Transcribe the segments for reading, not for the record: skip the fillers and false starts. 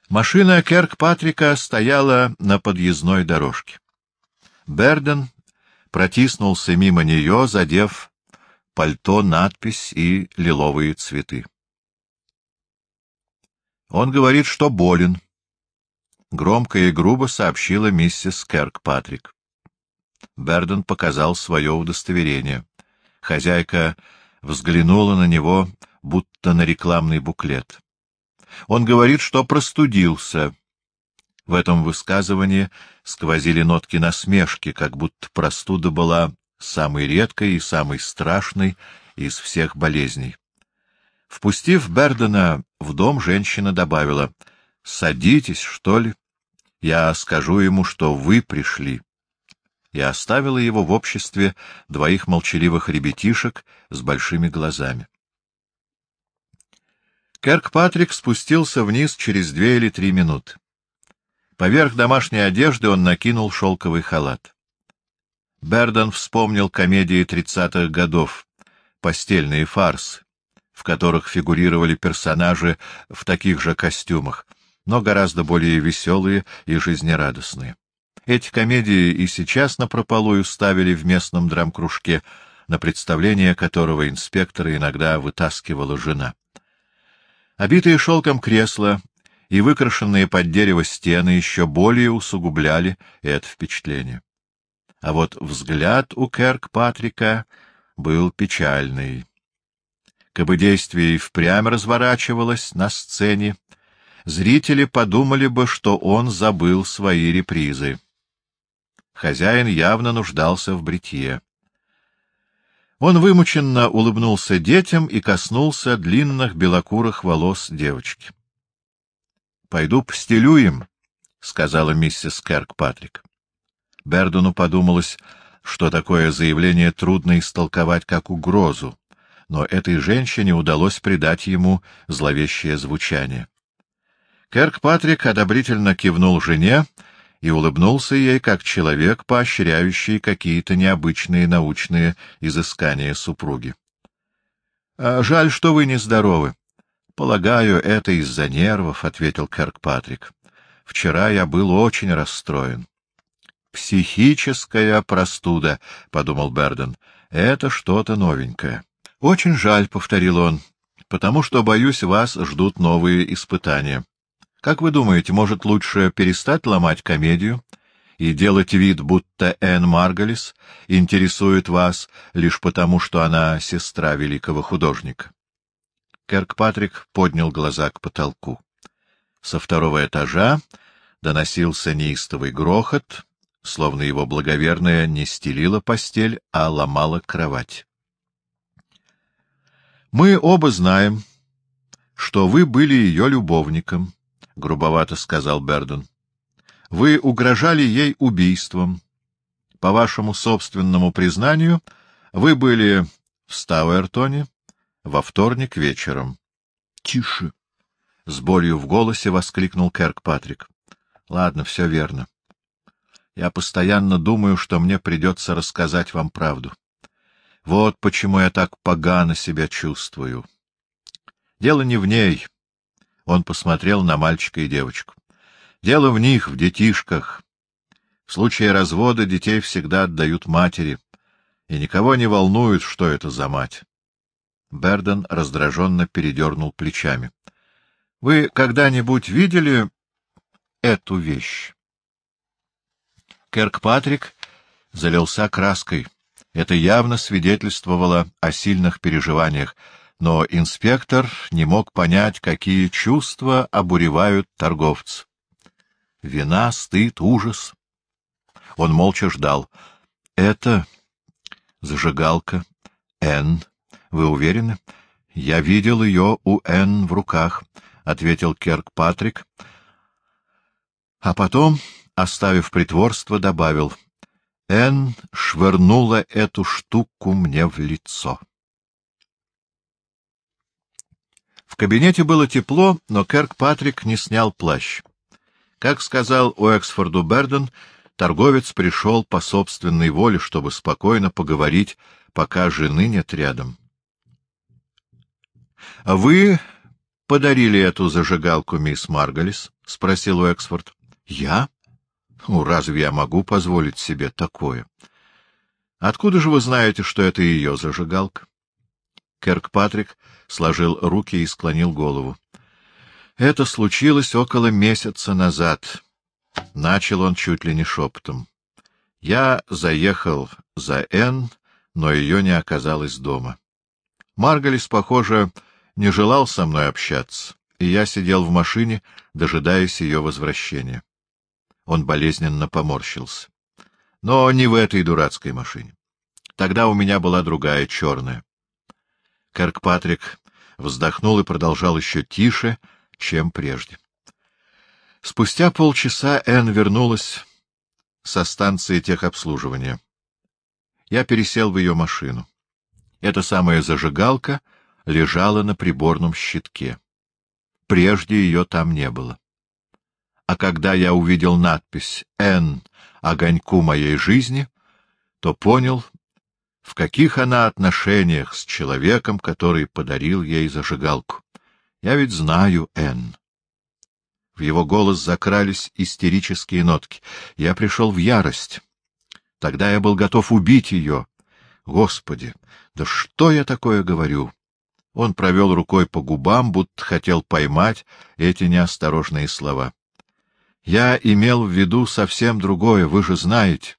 Машина Киркпатрика стояла на подъездной дорожке. Берден протиснулся мимо нее, задев пальто, надпись и лиловые цветы. «Он говорит, что болен», — громко и грубо сообщила миссис Киркпатрик. Берден показал свое удостоверение. Хозяйка взглянула на него, будто на рекламный буклет. «Он говорит, что простудился». В этом высказывании сквозили нотки насмешки, как будто простуда была самой редкой и самой страшной из всех болезней. Впустив Бердена в дом, женщина добавила: «Садитесь, что ли? Я скажу ему, что вы пришли». И оставила его в обществе двоих молчаливых ребятишек с большими глазами. Киркпатрик спустился вниз через 2 или 3 минуты. Поверх домашней одежды он накинул шелковый халат. Берден вспомнил комедии 30-х годов, постельные фарсы, в которых фигурировали персонажи в таких же костюмах, но гораздо более веселые и жизнерадостные. Эти комедии и сейчас напропалую ставили в местном драмкружке, на представление которого инспектора иногда вытаскивала жена. Обитые шелком кресла и выкрашенные под дерево стены еще более усугубляли это впечатление. А вот взгляд у Киркпатрика был печальный. Кабы действие и впрямь разворачивалось на сцене, зрители подумали бы, что он забыл свои репризы. Хозяин явно нуждался в бритье. Он вымученно улыбнулся детям и коснулся длинных белокурых волос девочки. — Пойду постелю им, — сказала миссис Киркпатрик. Бердену подумалось, что такое заявление трудно истолковать как угрозу, но этой женщине удалось придать ему зловещее звучание. Киркпатрик одобрительно кивнул жене и улыбнулся ей, как человек, поощряющий какие-то необычные научные изыскания супруги. — Жаль, что вы нездоровы. — Полагаю, это из-за нервов, — ответил Киркпатрик. — Вчера я был очень расстроен. — Психическая простуда, — подумал Берден. — Это что-то новенькое. — Очень жаль, — повторил он, — потому что, боюсь, вас ждут новые испытания. Как вы думаете, может, лучше перестать ломать комедию и делать вид, будто Энн Марголис интересует вас лишь потому, что она сестра великого художника? Киркпатрик поднял глаза к потолку. Со 2-го этажа доносился неистовый грохот, словно его благоверная не стелила постель, а ломала кровать. — Мы оба знаем, что вы были ее любовником, — грубовато сказал Берден. — Вы угрожали ей убийством. По вашему собственному признанию, вы были в Стауэртоне во вторник вечером. — Тише! — с болью в голосе воскликнул Киркпатрик. — Ладно, все верно. Я постоянно думаю, что мне придется рассказать вам правду. Вот почему я так погано себя чувствую. Дело не в ней. Он посмотрел на мальчика и девочку. Дело в них, в детишках. В случае развода детей всегда отдают матери, и никого не волнует, что это за мать. Берден раздраженно передернул плечами. — Вы когда-нибудь видели эту вещь? Киркпатрик залился краской. Это явно свидетельствовало о сильных переживаниях, но инспектор не мог понять, какие чувства обуревают торговца. Вина, стыд, ужас. Он молча ждал. — Это зажигалка Энн. Вы уверены? — Я видел ее у Энн в руках, — ответил Киркпатрик. А потом, оставив притворство, добавил: — Энн швырнула эту штуку мне в лицо. В кабинете было тепло, но Киркпатрик не снял плащ. Как сказал Уэксфорду Берден, торговец пришел по собственной воле, чтобы спокойно поговорить, пока жены нет рядом. — Вы подарили эту зажигалку мисс Марголис? — спросил Уэксфорд. — Я? Ну, разве я могу позволить себе такое? — Откуда же вы знаете, что это ее зажигалка? Киркпатрик сложил руки и склонил голову. — Это случилось около месяца назад. Начал он чуть ли не шепотом. Я заехал за Энн, но ее не оказалось дома. Марголис, похоже, не желал со мной общаться, и я сидел в машине, дожидаясь ее возвращения. Он болезненно поморщился. Но не в этой дурацкой машине. Тогда у меня была другая, черная. Киркпатрик вздохнул и продолжал еще тише, чем прежде. Спустя полчаса Энн вернулась со станции техобслуживания. Я пересел в ее машину. Эта самая зажигалка лежала на приборном щитке. Прежде ее там не было. А когда я увидел надпись «Энн, огоньку моей жизни», то понял, в каких она отношениях с человеком, который подарил ей зажигалку. Я ведь знаю Энн. В его голос закрались истерические нотки. Я пришел в ярость. Тогда я был готов убить ее. Господи, да что я такое говорю? Он провел рукой по губам, будто хотел поймать эти неосторожные слова. Я имел в виду совсем другое, вы же знаете.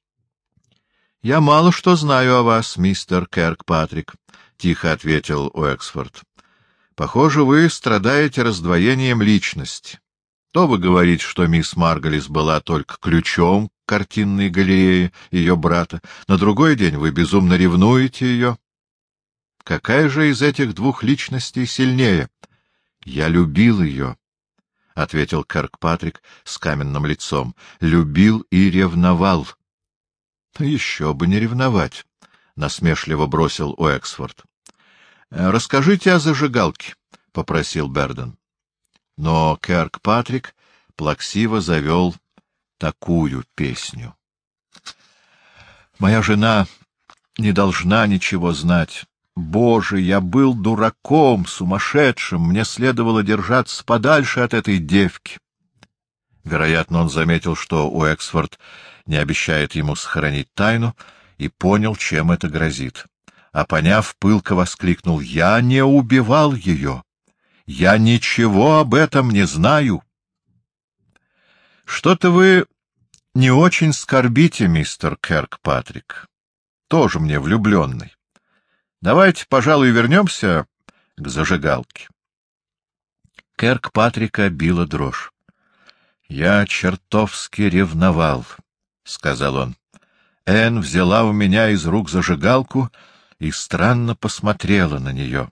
— Я мало что знаю о вас, мистер Киркпатрик, — тихо ответил Уэксфорд. — Похоже, вы страдаете раздвоением личности. То вы говорите, что мисс Марголис была только ключом к картинной галерее ее брата, на другой день вы безумно ревнуете ее. Какая же из этих двух личностей сильнее? — Я любил ее, — ответил Киркпатрик с каменным лицом. — Любил и ревновал. — Еще бы не ревновать, — насмешливо бросил Уэксфорд. — Расскажите о зажигалке, — попросил Берден. Но Киркпатрик плаксиво завел такую песню. «Моя жена не должна ничего знать. Боже, я был дураком, сумасшедшим, мне следовало держаться подальше от этой девки». Вероятно, он заметил, что Уэксфорд не обещает ему сохранить тайну, и понял, чем это грозит. А поняв, пылко воскликнул: «Я не убивал ее! Я ничего об этом не знаю!» — Что-то вы не очень скорбите, мистер Киркпатрик. Тоже мне влюбленный. Давайте, пожалуй, вернемся к зажигалке. Киркпатрика била дрожь. — Я чертовски ревновал, — сказал он. Энн взяла у меня из рук зажигалку и странно посмотрела на нее.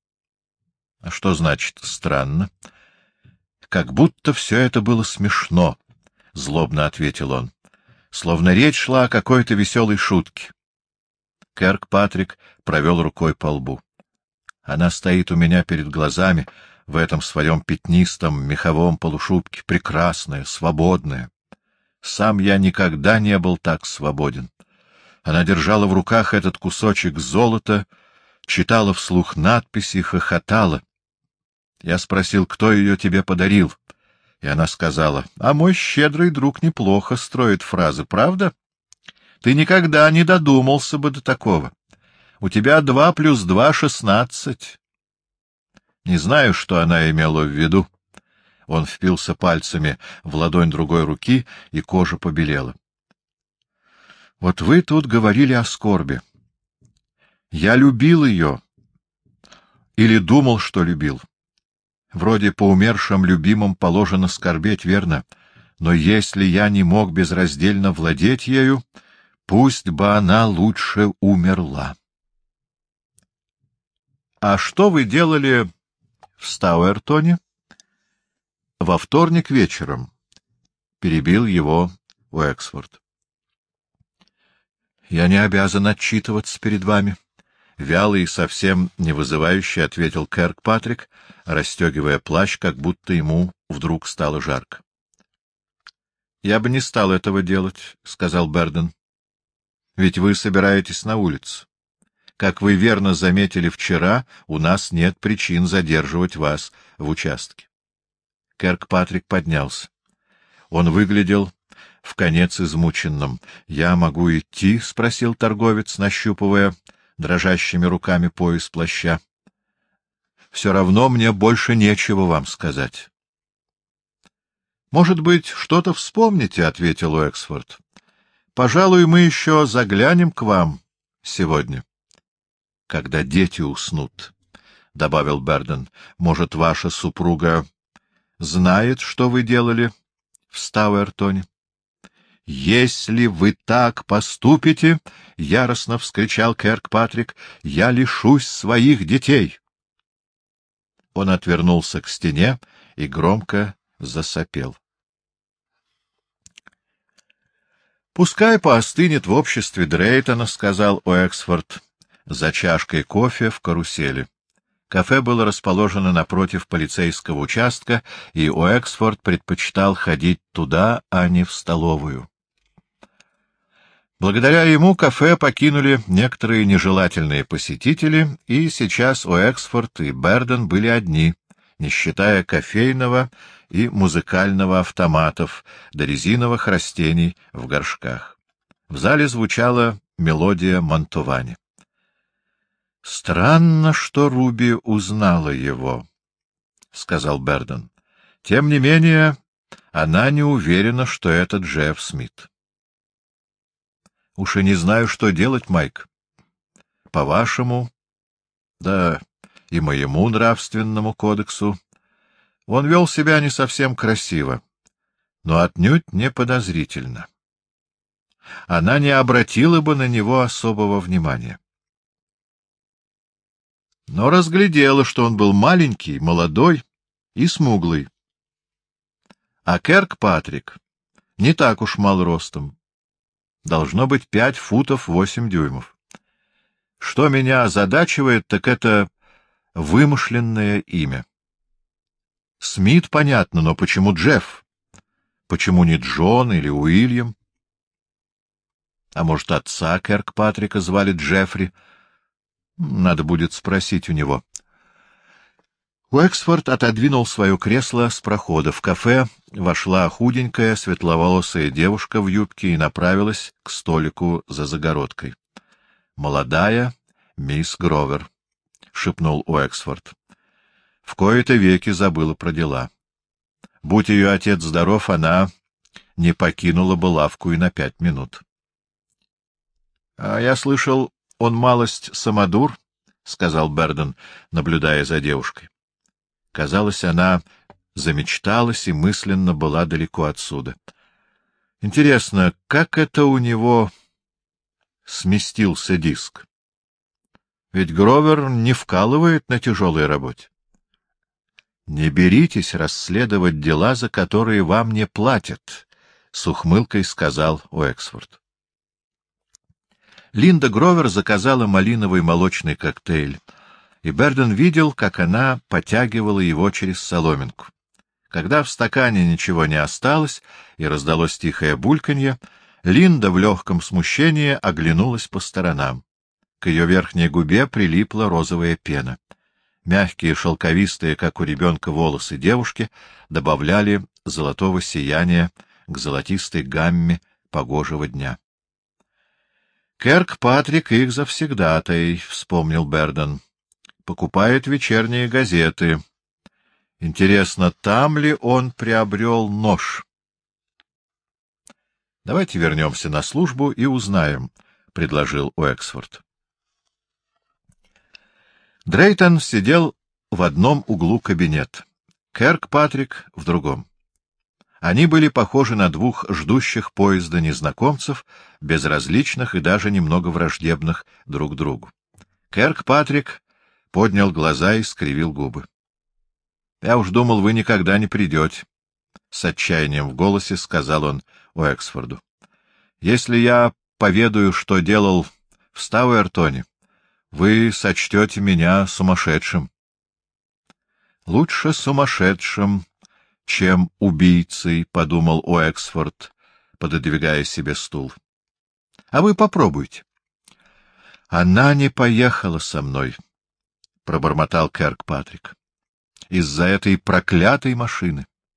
— А что значит «странно»? — Как будто все это было смешно, — злобно ответил он, — словно речь шла о какой-то веселой шутке. Киркпатрик провел рукой по лбу. Она стоит у меня перед глазами в этом своем пятнистом меховом полушубке, прекрасная, свободная. Сам я никогда не был так свободен. Она держала в руках этот кусочек золота, читала вслух надписи, хохотала. Я спросил, кто ее тебе подарил, и она сказала: — А мой щедрый друг неплохо строит фразы, правда? Ты никогда не додумался бы до такого. У тебя 2 + 2 — 16. Не знаю, что она имела в виду. Он впился пальцами в ладонь другой руки, и кожа побелела. — Вот вы тут говорили о скорби. Я любил ее. Или думал, что любил. Вроде по умершим любимым положено скорбеть, верно? Но если я не мог безраздельно владеть ею, пусть бы она лучше умерла. — А что вы делали в Стауэртоне? — Во вторник вечером, — перебил его Уэксфорд. — Я не обязан отчитываться перед вами. — вяло и совсем не вызывающе ответил Киркпатрик, расстегивая плащ, как будто ему вдруг стало жарко. — Я бы не стал этого делать, — сказал Берден. — Ведь вы собираетесь на улицу. Как вы верно заметили вчера, у нас нет причин задерживать вас в участке. Киркпатрик поднялся. Он выглядел вконец измученным. — Я могу идти? — спросил торговец, нащупывая дрожащими руками пояс плаща. — Все равно мне больше нечего вам сказать. — Может быть, что-то вспомните, — ответил Уэксфорд. — Пожалуй, мы еще заглянем к вам сегодня. — Когда дети уснут, — добавил Берден. — Может, ваша супруга знает, что вы делали в Стауэртоне? — Если вы так поступите, — яростно вскричал Киркпатрик, — я лишусь своих детей. Он отвернулся к стене и громко засопел. — Пускай поостынет в обществе Дрейтона, — сказал Уэксфорд за чашкой кофе в карусели. Кафе было расположено напротив полицейского участка, и Уэксфорд предпочитал ходить туда, а не в столовую. Благодаря ему кафе покинули некоторые нежелательные посетители, и сейчас Уэксфорд и Берден были одни, не считая кофейного и музыкального автоматов до резиновых растений в горшках. В зале звучала мелодия Мантовани. — Странно, что Руби узнала его, — сказал Берден. — Тем не менее, она не уверена, что это Джефф Смит. — Уж и не знаю, что делать, Майк. По-вашему, да и моему нравственному кодексу, он вел себя не совсем красиво, но отнюдь не подозрительно. Она не обратила бы на него особого внимания. Но разглядела, что он был маленький, молодой и смуглый. А Киркпатрик не так уж мал ростом. Должно быть 5 футов 8 дюймов. Что меня озадачивает, так это вымышленное имя. Смит, понятно, но почему Джефф? Почему не Джон или Уильям? А может, отца Киркпатрика звали Джеффри? Надо будет спросить у него. Уэксфорд отодвинул свое кресло с прохода. В кафе вошла худенькая, светловолосая девушка в юбке и направилась к столику за загородкой. — Молодая мисс Гровер, — шепнул Уэксфорд. В кои-то веки забыла про дела. Будь ее отец здоров, она не покинула бы лавку и на 5 минут. — А я слышал, он малость самодур, — сказал Берден, наблюдая за девушкой. Казалось, она замечталась и мысленно была далеко отсюда. Интересно, как это у него сместился диск? Ведь Гровер не вкалывает на тяжелой работе. Не беритесь расследовать дела, за которые вам не платят, — с ухмылкой сказал Уэксфорд. Линда Гровер заказала малиновый молочный коктейль, и Берден видел, как она потягивала его через соломинку. Когда в стакане ничего не осталось и раздалось тихое бульканье, Линда в легком смущении оглянулась по сторонам. К ее верхней губе прилипла розовая пена. Мягкие, шелковистые, как у ребенка, волосы девушки добавляли золотого сияния к золотистой гамме погожего дня. — Киркпатрик их завсегдатай, — вспомнил Берден. — Покупает вечерние газеты. Интересно, там ли он приобрел нож? — Давайте вернемся на службу и узнаем, — предложил Уэксфорд. Дрейтон сидел в одном углу кабинета, Киркпатрик в другом. Они были похожи на двух ждущих поезда незнакомцев, безразличных и даже немного враждебных друг другу. Киркпатрик поднял глаза и скривил губы. — Я уж думал, вы никогда не придете, — с отчаянием в голосе сказал он Уэксфорду. — Если я поведаю, что делал в Стауэртоне, вы сочтете меня сумасшедшим. — Лучше сумасшедшим, чем убийцей, — подумал Уэксфорд, пододвигая себе стул. — А вы попробуйте. — Она не поехала со мной, — пробормотал Киркпатрик. — Из-за этой проклятой машины.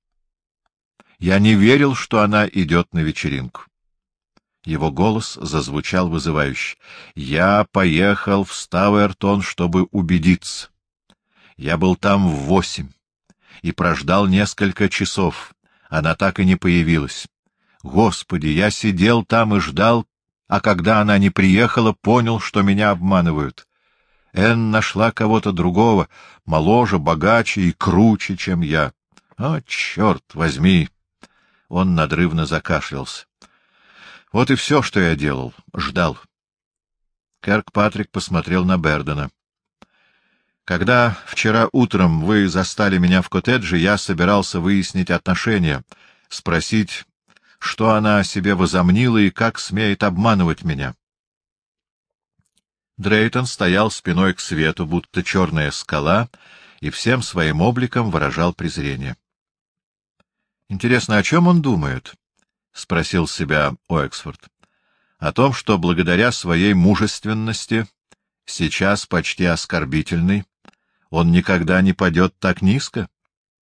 Я не верил, что она идет на вечеринку. Его голос зазвучал вызывающе. Я поехал в Стауэртон, чтобы убедиться. Я был там в 8 и прождал несколько часов. Она так и не появилась. Господи, я сидел там и ждал, а когда она не приехала, понял, что меня обманывают. Энн нашла кого-то другого, моложе, богаче и круче, чем я. О, черт возьми! Он надрывно закашлялся. Вот и все, что я делал. Ждал. Киркпатрик посмотрел на Бердена. Когда вчера утром вы застали меня в коттедже, я собирался выяснить отношения, спросить, что она о себе возомнила и как смеет обманывать меня. Дрейтон стоял спиной к свету, будто черная скала, и всем своим обликом выражал презрение. — Интересно, о чем он думает? — спросил себя Уэксфорд. — О том, что благодаря своей мужественности, сейчас почти оскорбительной, он никогда не падет так низко?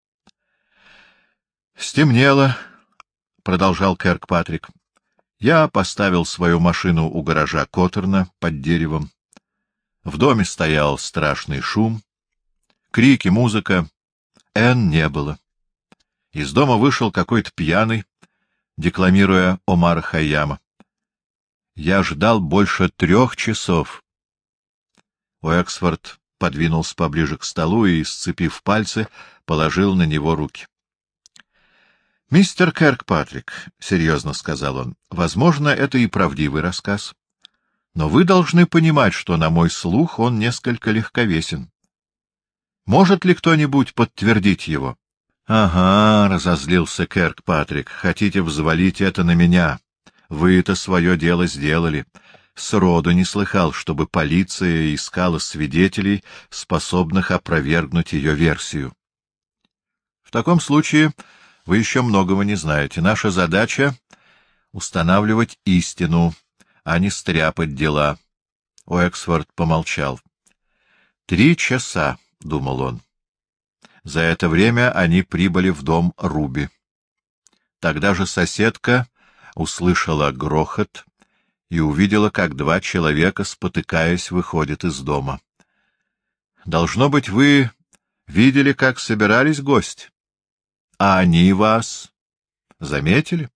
— Стемнело, — продолжал Киркпатрик. — Я поставил свою машину у гаража Коттерна под деревом. В доме стоял страшный шум, крики, музыка. Энн не было. Из дома вышел какой-то пьяный, декламируя Омара Хайяма. Я ждал больше 3 часов. Уэксфорд подвинулся поближе к столу и, сцепив пальцы, положил на него руки. — Мистер Киркпатрик, — серьезно сказал он, — возможно, это и правдивый рассказ. Но вы должны понимать, что, на мой слух, он несколько легковесен. Может ли кто-нибудь подтвердить его? — Ага, — разозлился Киркпатрик, — хотите взвалить это на меня. Вы это свое дело сделали. Сроду не слыхал, чтобы полиция искала свидетелей, способных опровергнуть ее версию. В таком случае вы еще многого не знаете. Наша задача — устанавливать истину, а не стряпать дела. Уэксфорд помолчал. 3 часа, — думал он. За это время они прибыли в дом Руби. Тогда же соседка услышала грохот и увидела, как 2 человека, спотыкаясь, выходят из дома. — Должно быть, вы видели, как собирались гости? А они вас заметили?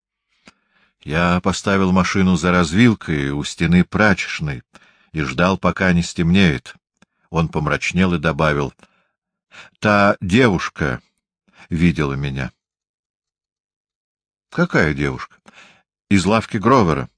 Я поставил машину за развилкой у стены прачечной и ждал, пока не стемнеет. Он помрачнел и добавил: — Та девушка видела меня. — Какая девушка? — Из лавки Гровера.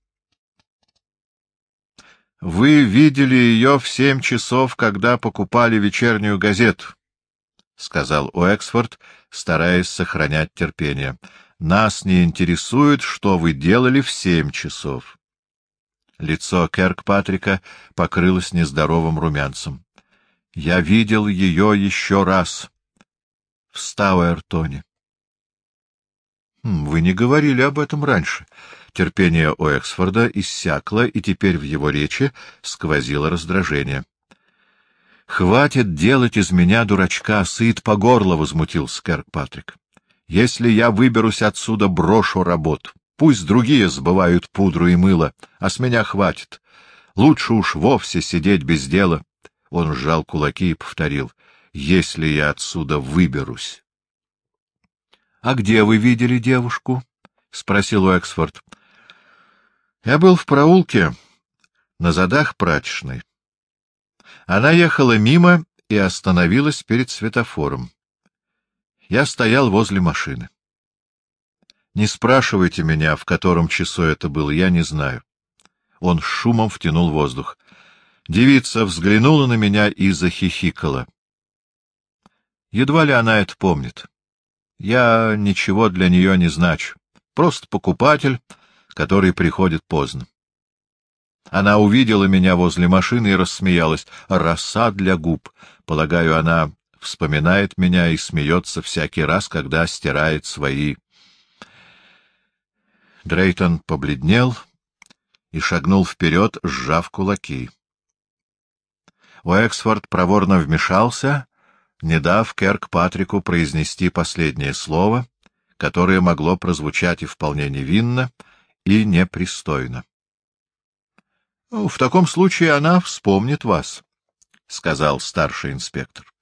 — Вы видели ее в 7 часов, когда покупали вечернюю газету, — сказал Уэксфорд, стараясь сохранять терпение. — Нас не интересует, что вы делали в 7 часов. Лицо Киркпатрика покрылось нездоровым румянцем. — Я видел ее еще раз в Стауэртоне. — Вы не говорили об этом раньше. Терпение Уэксфорда иссякло, и теперь в его речи сквозило раздражение. — Хватит делать из меня дурачка, сыт по горло, — возмутился Киркпатрик. — Если я выберусь отсюда, брошу работу. Пусть другие сбывают пудру и мыло, а с меня хватит. Лучше уж вовсе сидеть без дела. Он сжал кулаки и повторил: — Если я отсюда выберусь. — А где вы видели девушку? — спросил Уэксфорд. — Я был в проулке, на задах прачечной. Она ехала мимо и остановилась перед светофором. Я стоял возле машины. Не спрашивайте меня, в котором часу это было, я не знаю. Он с шумом втянул воздух. Девица взглянула на меня и захихикала. Едва ли она это помнит. Я ничего для нее не значу. Просто покупатель, который приходит поздно. Она увидела меня возле машины и рассмеялась. Роса для губ. Полагаю, она вспоминает меня и смеется всякий раз, когда стирает свои... Дрейтон побледнел и шагнул вперед, сжав кулаки. Уэксфорд проворно вмешался, не дав Киркпатрику произнести последнее слово, которое могло прозвучать и вполне невинно, и непристойно. — В таком случае она вспомнит вас, — сказал старший инспектор.